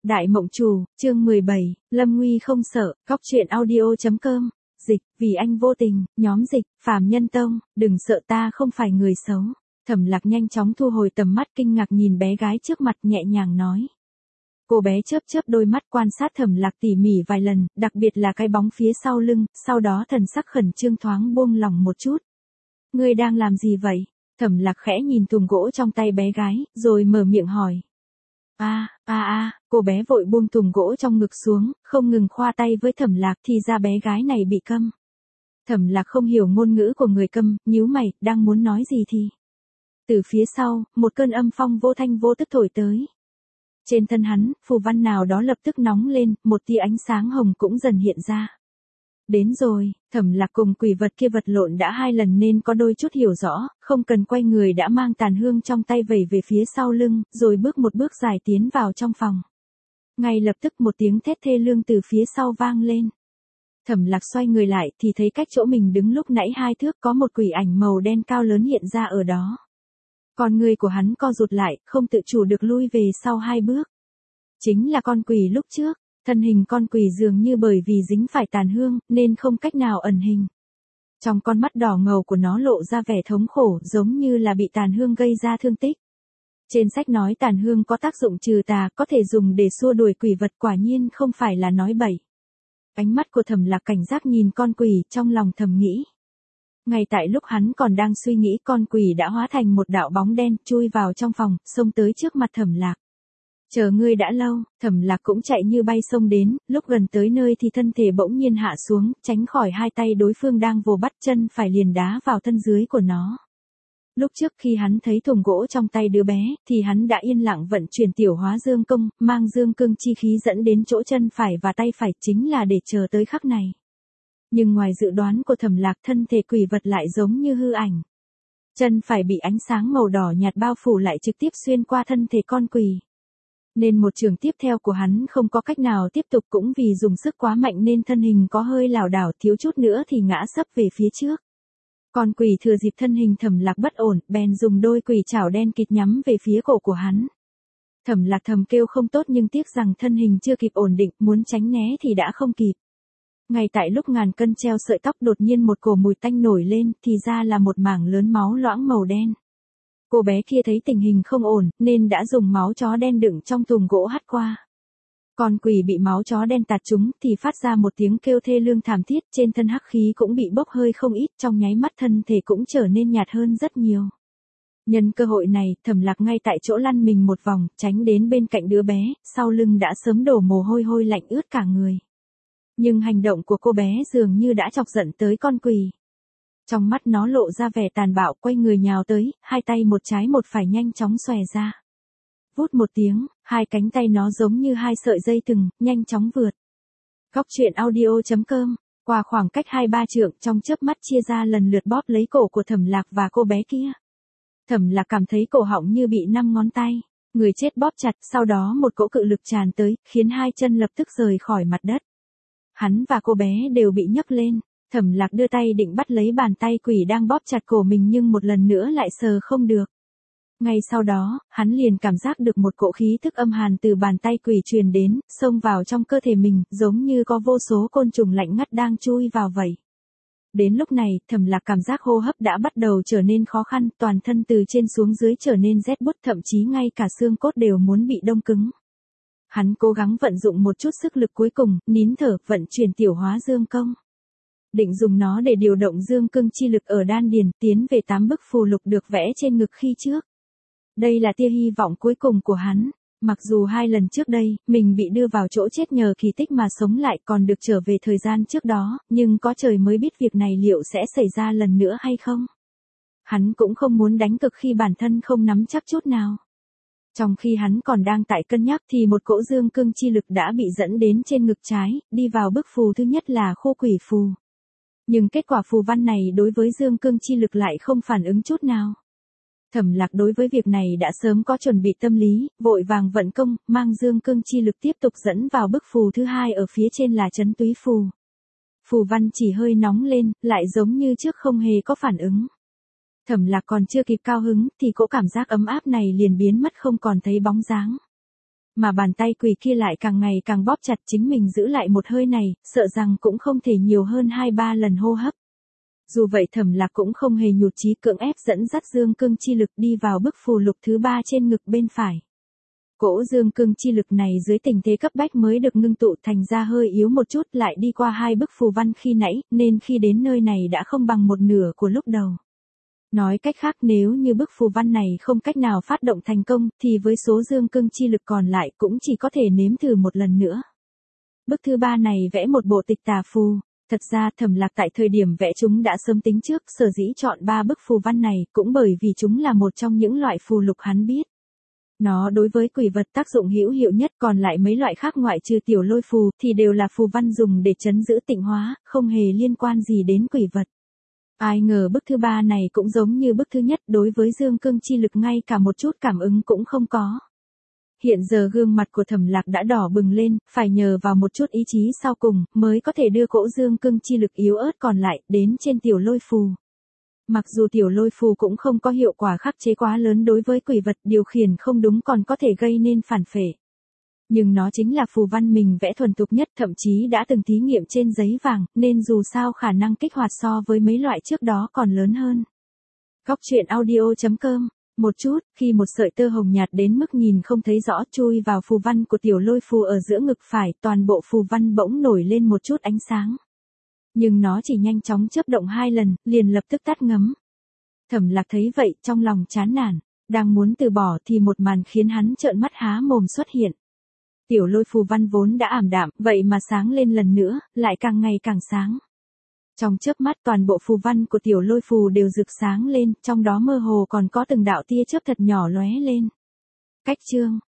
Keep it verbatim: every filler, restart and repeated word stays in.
Đại Mộng Chủ, chương mười bảy, Lâm Nguy không sợ, góc truyện audio.com, dịch, vì anh vô tình, nhóm dịch, Phàm Nhân Tông, đừng sợ ta không phải người xấu. Thẩm Lạc nhanh chóng thu hồi tầm mắt kinh ngạc nhìn bé gái trước mặt nhẹ nhàng nói. Cô bé chớp chớp đôi mắt quan sát Thẩm Lạc tỉ mỉ vài lần, đặc biệt là cái bóng phía sau lưng, sau đó thần sắc khẩn trương thoáng buông lòng một chút. Ngươi đang làm gì vậy? Thẩm Lạc khẽ nhìn thùng gỗ trong tay bé gái, rồi mở miệng hỏi. A, a a, cô bé vội buông thùng gỗ trong ngực xuống, không ngừng khoa tay với Thẩm Lạc thì ra bé gái này bị câm. Thẩm Lạc không hiểu ngôn ngữ của người câm, nhíu mày, đang muốn nói gì thì. Từ phía sau, một cơn âm phong vô thanh vô tức thổi tới. Trên thân hắn, phù văn nào đó lập tức nóng lên, một tia ánh sáng hồng cũng dần hiện ra. Đến rồi, Thẩm Lạc cùng quỷ vật kia vật lộn đã hai lần nên có đôi chút hiểu rõ, không cần quay người đã mang tàn hương trong tay vẩy về phía sau lưng, rồi bước một bước dài tiến vào trong phòng. Ngay lập tức một tiếng thét thê lương từ phía sau vang lên. Thẩm Lạc xoay người lại thì thấy cách chỗ mình đứng lúc nãy hai thước có một quỷ ảnh màu đen cao lớn hiện ra ở đó. Con người của hắn co rụt lại, không tự chủ được lui về sau hai bước. Chính là con quỷ lúc trước. Thân hình con quỷ dường như bởi vì dính phải tàn hương, nên không cách nào ẩn hình. Trong con mắt đỏ ngầu của nó lộ ra vẻ thống khổ giống như là bị tàn hương gây ra thương tích. Trên sách nói tàn hương có tác dụng trừ tà, có thể dùng để xua đuổi quỷ vật, quả nhiên không phải là nói bậy. Ánh mắt của Thẩm Lạc cảnh giác nhìn con quỷ, trong lòng thầm nghĩ. Ngay tại lúc hắn còn đang suy nghĩ, con quỷ đã hóa thành một đạo bóng đen, chui vào trong phòng, xông tới trước mặt Thẩm Lạc. Chờ ngươi đã lâu, Thẩm Lạc cũng chạy như bay xông đến, lúc gần tới nơi thì thân thể bỗng nhiên hạ xuống, tránh khỏi hai tay đối phương đang vồ bắt, chân phải liền đá vào thân dưới của nó. Lúc trước khi hắn thấy thùng gỗ trong tay đứa bé, thì hắn đã yên lặng vận chuyển tiểu hóa dương công, mang dương cương chi khí dẫn đến chỗ chân phải và tay phải, chính là để chờ tới khắc này. Nhưng ngoài dự đoán của Thẩm Lạc, thân thể quỷ vật lại giống như hư ảnh. Chân phải bị ánh sáng màu đỏ nhạt bao phủ lại trực tiếp xuyên qua thân thể con quỷ. Nên một trường tiếp theo của hắn không có cách nào tiếp tục, cũng vì dùng sức quá mạnh nên thân hình có hơi lảo đảo, thiếu chút nữa thì ngã sấp về phía trước. Con quỷ thừa dịp thân hình Thẩm Lạc bất ổn, bèn dùng đôi quỷ chảo đen kịt nhắm về phía cổ của hắn. Thẩm Lạc thầm kêu không tốt nhưng tiếc rằng thân hình chưa kịp ổn định, muốn tránh né thì đã không kịp. Ngay tại lúc ngàn cân treo sợi tóc đột nhiên một cổ mùi tanh nổi lên, thì ra là một mảng lớn máu loãng màu đen. Cô bé kia thấy tình hình không ổn, nên đã dùng máu chó đen đựng trong thùng gỗ hắt qua. Con quỷ bị máu chó đen tạt trúng thì phát ra một tiếng kêu thê lương thảm thiết, trên thân hắc khí cũng bị bốc hơi không ít, trong nháy mắt thân thể cũng trở nên nhạt hơn rất nhiều. Nhân cơ hội này, Thẩm Lạc ngay tại chỗ lăn mình một vòng, tránh đến bên cạnh đứa bé, sau lưng đã sớm đổ mồ hôi hôi lạnh ướt cả người. Nhưng hành động của cô bé dường như đã chọc giận tới con quỷ. Trong mắt nó lộ ra vẻ tàn bạo, quay người nhào tới, hai tay một trái một phải nhanh chóng xòe ra. Vút một tiếng, hai cánh tay nó giống như hai sợi dây thừng, nhanh chóng vượt. Góc truyện audio.com, qua khoảng cách hai ba trượng, trong chớp mắt chia ra lần lượt bóp lấy cổ của Thẩm Lạc và cô bé kia. Thẩm Lạc cảm thấy cổ họng như bị năm ngón tay, người chết bóp chặt, sau đó một cỗ cự lực tràn tới, khiến hai chân lập tức rời khỏi mặt đất. Hắn và cô bé đều bị nhấc lên. Thẩm Lạc đưa tay định bắt lấy bàn tay quỷ đang bóp chặt cổ mình nhưng một lần nữa lại sờ không được. Ngay sau đó, hắn liền cảm giác được một cỗ khí thức âm hàn từ bàn tay quỷ truyền đến, xông vào trong cơ thể mình, giống như có vô số côn trùng lạnh ngắt đang chui vào vậy. Đến lúc này, Thẩm Lạc cảm giác hô hấp đã bắt đầu trở nên khó khăn, toàn thân từ trên xuống dưới trở nên rét buốt, thậm chí ngay cả xương cốt đều muốn bị đông cứng. Hắn cố gắng vận dụng một chút sức lực cuối cùng, nín thở, vận chuyển tiểu hóa dương công. Định dùng nó để điều động dương cương chi lực ở đan điền, tiến về tám bức phù lục được vẽ trên ngực khi trước. Đây là tia hy vọng cuối cùng của hắn. Mặc dù hai lần trước đây, mình bị đưa vào chỗ chết nhờ kỳ tích mà sống lại, còn được trở về thời gian trước đó, nhưng có trời mới biết việc này liệu sẽ xảy ra lần nữa hay không. Hắn cũng không muốn đánh cực khi bản thân không nắm chắc chút nào. Trong khi hắn còn đang tại cân nhắc thì một cỗ dương cương chi lực đã bị dẫn đến trên ngực trái, đi vào bức phù thứ nhất là khu quỷ phù. Nhưng kết quả phù văn này đối với dương cương chi lực lại không phản ứng chút nào. Thẩm Lạc đối với việc này đã sớm có chuẩn bị tâm lý, vội vàng vận công, mang dương cương chi lực tiếp tục dẫn vào bức phù thứ hai ở phía trên là trấn túy phù. Phù văn chỉ hơi nóng lên, lại giống như trước không hề có phản ứng. Thẩm Lạc còn chưa kịp cao hứng thì cỗ cảm giác ấm áp này liền biến mất không còn thấy bóng dáng. Mà bàn tay quỷ kia lại càng ngày càng bóp chặt chính mình giữ lại một hơi này, sợ rằng cũng không thể nhiều hơn hai ba lần hô hấp. Dù vậy Thẩm Lạc cũng không hề nhụt chí cưỡng ép dẫn dắt dương cương chi lực đi vào bức phù lục thứ ba trên ngực bên phải. Cỗ dương cương chi lực này dưới tình thế cấp bách mới được ngưng tụ thành ra hơi yếu một chút, lại đi qua hai bức phù văn khi nãy, nên khi đến nơi này đã không bằng một nửa của lúc đầu. Nói cách khác, nếu như bức phù văn này không cách nào phát động thành công, thì với số dương cương chi lực còn lại cũng chỉ có thể nếm thử một lần nữa. Bức thứ ba này vẽ một bộ tịch tà phù. Thật ra Thẩm Lạc tại thời điểm vẽ chúng đã sớm tính trước, sở dĩ chọn ba bức phù văn này cũng bởi vì chúng là một trong những loại phù lục hắn biết. Nó đối với quỷ vật tác dụng hữu hiệu nhất, còn lại mấy loại khác ngoại trừ tiểu lôi phù thì đều là phù văn dùng để trấn giữ tịnh hóa, không hề liên quan gì đến quỷ vật. Ai ngờ bức thứ ba này cũng giống như bức thứ nhất, đối với dương cương chi lực ngay cả một chút cảm ứng cũng không có. Hiện giờ gương mặt của Thẩm Lạc đã đỏ bừng lên, phải nhờ vào một chút ý chí sau cùng mới có thể đưa cỗ dương cương chi lực yếu ớt còn lại đến trên tiểu lôi phù. Mặc dù tiểu lôi phù cũng không có hiệu quả khắc chế quá lớn đối với quỷ vật, điều khiển không đúng còn có thể gây nên phản phệ. Nhưng nó chính là phù văn mình vẽ thuần thục nhất, thậm chí đã từng thí nghiệm trên giấy vàng, nên dù sao khả năng kích hoạt so với mấy loại trước đó còn lớn hơn. Góc truyện audio chấm com. Một chút, khi một sợi tơ hồng nhạt đến mức nhìn không thấy rõ chui vào phù văn của tiểu lôi phù ở giữa ngực phải, toàn bộ phù văn bỗng nổi lên một chút ánh sáng. Nhưng nó chỉ nhanh chóng chớp động hai lần, liền lập tức tắt ngấm. Thẩm Lạc thấy vậy, trong lòng chán nản, đang muốn từ bỏ thì một màn khiến hắn trợn mắt há mồm xuất hiện. Tiểu lôi phù văn vốn đã ảm đạm, vậy mà sáng lên lần nữa, lại càng ngày càng sáng. Trong chớp mắt toàn bộ phù văn của tiểu lôi phù đều rực sáng lên, trong đó mơ hồ còn có từng đạo tia chớp thật nhỏ lóe lên. Cách chương